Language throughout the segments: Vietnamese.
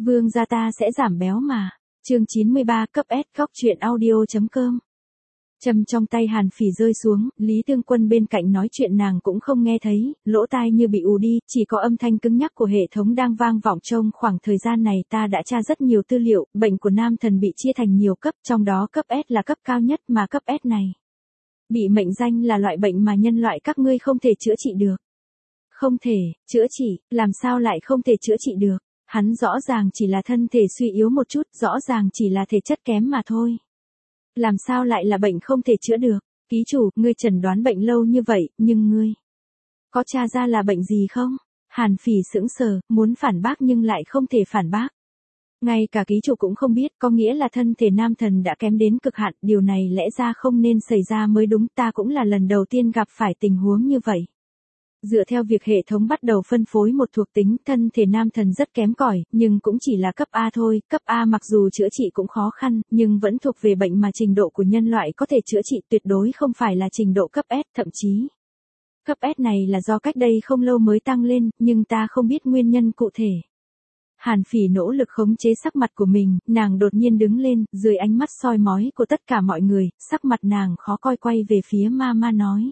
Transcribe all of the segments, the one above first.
Vương gia ta sẽ giảm béo mà. Chương 93 cấp S góc truyện audio.com. Châm trong tay Hàn Phỉ rơi xuống, Lý Tương Quân bên cạnh nói chuyện nàng cũng không nghe thấy, lỗ tai như bị ù đi, chỉ có âm thanh cứng nhắc của hệ thống đang vang vọng. Trong khoảng thời gian này ta đã tra rất nhiều tư liệu, bệnh của nam thần bị chia thành nhiều cấp, trong đó cấp S là cấp cao nhất mà cấp S này bị mệnh danh là loại bệnh mà nhân loại các ngươi không thể chữa trị được. Không thể, chữa trị, làm sao lại không thể chữa trị được? Hắn rõ ràng chỉ là thân thể suy yếu một chút, rõ ràng chỉ là thể chất kém mà thôi. Làm sao lại là bệnh không thể chữa được? Ký chủ, ngươi chẩn đoán bệnh lâu như vậy, nhưng ngươi có tra ra là bệnh gì không? Hàn Phỉ sững sờ, muốn phản bác nhưng lại không thể phản bác. Ngay cả ký chủ cũng không biết, có nghĩa là thân thể nam thần đã kém đến cực hạn, điều này lẽ ra không nên xảy ra mới đúng, ta cũng là lần đầu tiên gặp phải tình huống như vậy. Dựa theo việc hệ thống bắt đầu phân phối một thuộc tính, thân thể nam thần rất kém cỏi, nhưng cũng chỉ là cấp A thôi, cấp A mặc dù chữa trị cũng khó khăn, nhưng vẫn thuộc về bệnh mà trình độ của nhân loại có thể chữa trị tuyệt đối không phải là trình độ cấp S, thậm chí. Cấp S này là do cách đây không lâu mới tăng lên, nhưng ta không biết nguyên nhân cụ thể. Hàn Phỉ nỗ lực khống chế sắc mặt của mình, nàng đột nhiên đứng lên, dưới ánh mắt soi mói của tất cả mọi người, sắc mặt nàng khó coi quay về phía Mama nói.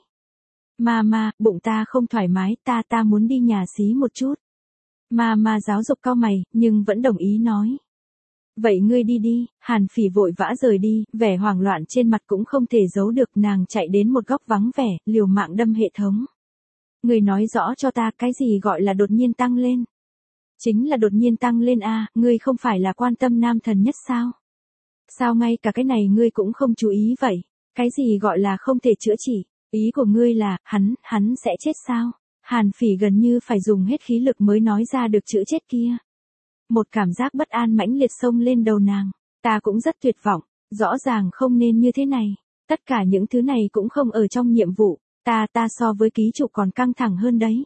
Mama, bụng ta không thoải mái, ta muốn đi nhà xí một chút. Mama giáo dục cau mày, nhưng vẫn đồng ý nói. Vậy ngươi đi đi, Hàn Phỉ vội vã rời đi, vẻ hoảng loạn trên mặt cũng không thể giấu được, nàng chạy đến một góc vắng vẻ, liều mạng đâm hệ thống. Ngươi nói rõ cho ta cái gì gọi là đột nhiên tăng lên. Chính là đột nhiên tăng lên a, ngươi không phải là quan tâm nam thần nhất sao? Sao ngay cả cái này ngươi cũng không chú ý vậy? Cái gì gọi là không thể chữa trị? Ý của ngươi là, hắn sẽ chết sao? Hàn Phỉ gần như phải dùng hết khí lực mới nói ra được chữ chết kia. Một cảm giác bất an mãnh liệt xông lên đầu nàng. Ta cũng rất tuyệt vọng, rõ ràng không nên như thế này. Tất cả những thứ này cũng không ở trong nhiệm vụ, ta so với ký chủ còn căng thẳng hơn đấy.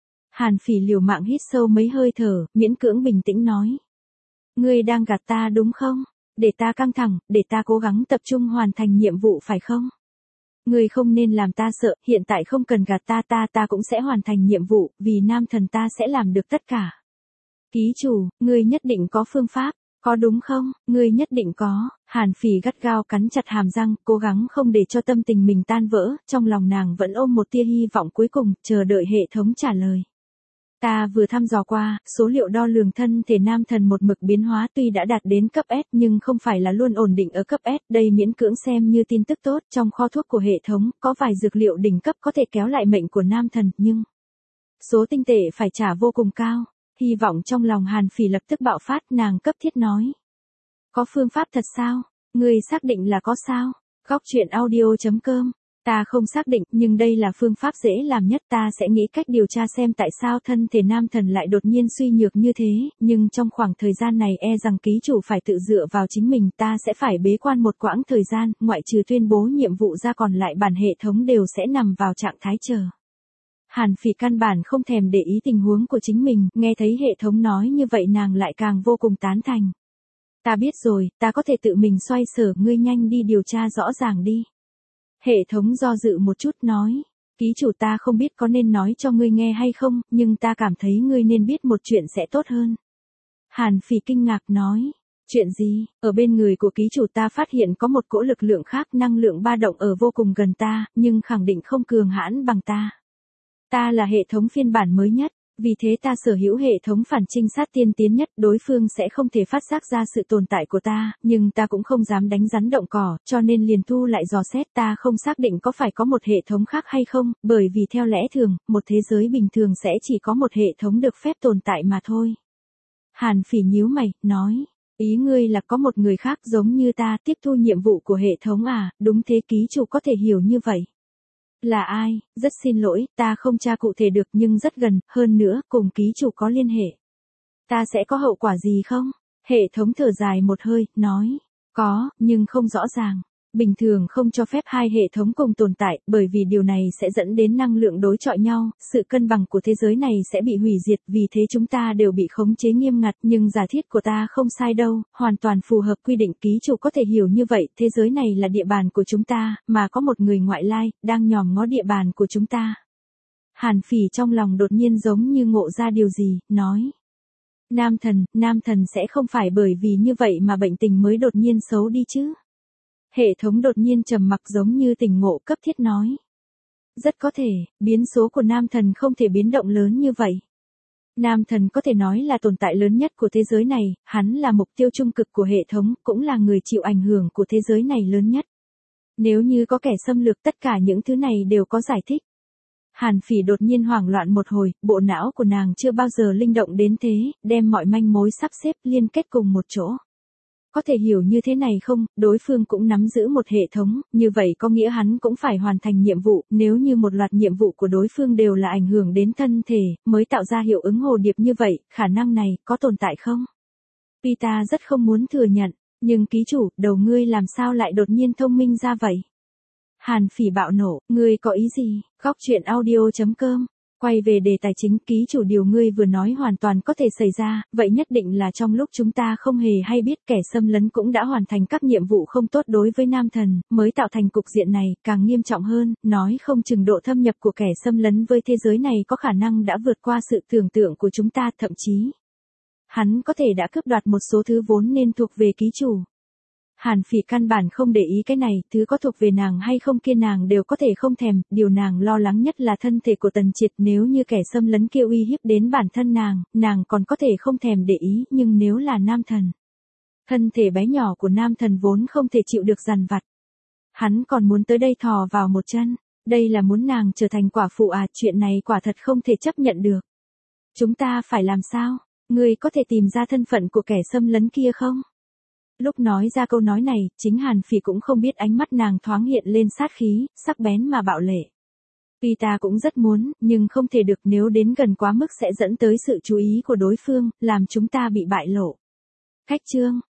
Hàn Phỉ liều mạng hít sâu mấy hơi thở, miễn cưỡng bình tĩnh nói. Ngươi đang gạt ta đúng không? Để ta căng thẳng, để ta cố gắng tập trung hoàn thành nhiệm vụ phải không? Ngươi không nên làm ta sợ, hiện tại không cần gạt ta cũng sẽ hoàn thành nhiệm vụ, vì nam thần ta sẽ làm được tất cả. Ký chủ, ngươi nhất định có phương pháp, có đúng không? Ngươi nhất định có. Hàn Phỉ gắt gao cắn chặt hàm răng, cố gắng không để cho tâm tình mình tan vỡ, trong lòng nàng vẫn ôm một tia hy vọng cuối cùng, chờ đợi hệ thống trả lời. Ta vừa thăm dò qua, số liệu đo lường thân thể nam thần một mực biến hóa tuy đã đạt đến cấp S nhưng không phải là luôn ổn định ở cấp S, đây miễn cưỡng xem như tin tức tốt, trong kho thuốc của hệ thống, có vài dược liệu đỉnh cấp có thể kéo lại mệnh của nam thần, nhưng số tinh tệ phải trả vô cùng cao. Hy vọng trong lòng Hàn Phỉ lập tức bạo phát, nàng cấp thiết nói. Có phương pháp thật sao? Ngươi xác định là có sao? Góc truyện audio.com. Ta không xác định, nhưng đây là phương pháp dễ làm nhất, ta sẽ nghĩ cách điều tra xem tại sao thân thể nam thần lại đột nhiên suy nhược như thế, nhưng trong khoảng thời gian này rằng ký chủ phải tự dựa vào chính mình, ta sẽ phải bế quan một quãng thời gian, ngoại trừ tuyên bố nhiệm vụ ra còn lại bản hệ thống đều sẽ nằm vào trạng thái chờ. Hàn Phỉ căn bản không thèm để ý tình huống của chính mình, nghe thấy hệ thống nói như vậy nàng lại càng vô cùng tán thành. Ta biết rồi, ta có thể tự mình xoay sở, ngươi nhanh đi điều tra rõ ràng đi. Hệ thống do dự một chút nói, ký chủ ta không biết có nên nói cho ngươi nghe hay không, nhưng ta cảm thấy ngươi nên biết một chuyện sẽ tốt hơn. Hàn Phỉ kinh ngạc nói, chuyện gì? Ở bên người của ký chủ ta phát hiện có một cỗ lực lượng khác, năng lượng ba động ở vô cùng gần ta, nhưng khẳng định không cường hãn bằng ta. Ta là hệ thống phiên bản mới nhất, vì thế ta sở hữu hệ thống phản trinh sát tiên tiến nhất, đối phương sẽ không thể phát giác ra sự tồn tại của ta, nhưng ta cũng không dám đánh rắn động cỏ, cho nên liền thu lại dò xét, ta không xác định có phải có một hệ thống khác hay không, bởi vì theo lẽ thường, một thế giới bình thường sẽ chỉ có một hệ thống được phép tồn tại mà thôi. Hàn Phỉ nhíu mày, nói, ý ngươi là có một người khác giống như ta tiếp thu nhiệm vụ của hệ thống à, đúng thế, ký chủ có thể hiểu như vậy. Là ai? Rất xin lỗi, ta không tra cụ thể được nhưng rất gần, hơn nữa, cùng ký chủ có liên hệ. Ta sẽ có hậu quả gì không? Hệ thống thở dài một hơi, nói. Có, nhưng không rõ ràng. Bình thường không cho phép hai hệ thống cùng tồn tại, bởi vì điều này sẽ dẫn đến năng lượng đối chọi nhau, sự cân bằng của thế giới này sẽ bị hủy diệt, vì thế chúng ta đều bị khống chế nghiêm ngặt, nhưng giả thiết của ta không sai đâu, hoàn toàn phù hợp quy định, ký chủ có thể hiểu như vậy, thế giới này là địa bàn của chúng ta, mà có một người ngoại lai, đang nhòm ngó địa bàn của chúng ta. Hàn Phỉ trong lòng đột nhiên giống như ngộ ra điều gì, nói. Nam thần sẽ không phải bởi vì như vậy mà bệnh tình mới đột nhiên xấu đi chứ. Hệ thống đột nhiên trầm mặc giống như tỉnh ngộ cấp thiết nói. Rất có thể, biến số của nam thần không thể biến động lớn như vậy. Nam thần có thể nói là tồn tại lớn nhất của thế giới này, hắn là mục tiêu trung cực của hệ thống, cũng là người chịu ảnh hưởng của thế giới này lớn nhất. Nếu như có kẻ xâm lược tất cả những thứ này đều có giải thích. Hàn Phỉ đột nhiên hoảng loạn một hồi, bộ não của nàng chưa bao giờ linh động đến thế, đem mọi manh mối sắp xếp liên kết cùng một chỗ. Có thể hiểu như thế này không, đối phương cũng nắm giữ một hệ thống, như vậy có nghĩa hắn cũng phải hoàn thành nhiệm vụ, nếu như một loạt nhiệm vụ của đối phương đều là ảnh hưởng đến thân thể, mới tạo ra hiệu ứng hồ điệp như vậy, khả năng này có tồn tại không? Pita rất không muốn thừa nhận, nhưng ký chủ, đầu ngươi làm sao lại đột nhiên thông minh ra vậy? Hàn Phỉ bạo nộ, ngươi có ý gì? Góc truyện audio.com. Quay về đề tài chính, ký chủ, điều ngươi vừa nói hoàn toàn có thể xảy ra, vậy nhất định là trong lúc chúng ta không hề hay biết kẻ xâm lấn cũng đã hoàn thành các nhiệm vụ không tốt đối với nam thần, mới tạo thành cục diện này, càng nghiêm trọng hơn, nói không chừng độ thâm nhập của kẻ xâm lấn với thế giới này có khả năng đã vượt qua sự tưởng tượng của chúng ta, thậm chí hắn có thể đã cướp đoạt một số thứ vốn nên thuộc về ký chủ. Hàn Phỉ căn bản không để ý cái này, thứ có thuộc về nàng hay không kia nàng đều có thể không thèm, điều nàng lo lắng nhất là thân thể của Tần Triệt, nếu như kẻ xâm lấn kia uy hiếp đến bản thân nàng còn có thể không thèm để ý, nhưng nếu là nam thần. Thân thể bé nhỏ của nam thần vốn không thể chịu được dằn vặt. Hắn còn muốn tới đây thò vào một chân, đây là muốn nàng trở thành quả phụ à, chuyện này quả thật không thể chấp nhận được. Chúng ta phải làm sao? Ngươi có thể tìm ra thân phận của kẻ xâm lấn kia không? Lúc nói ra câu nói này, chính Hàn Phỉ cũng không biết ánh mắt nàng thoáng hiện lên sát khí, sắc bén mà bạo lệ. Pita cũng rất muốn, nhưng không thể được, nếu đến gần quá mức sẽ dẫn tới sự chú ý của đối phương, làm chúng ta bị bại lộ. Cách chương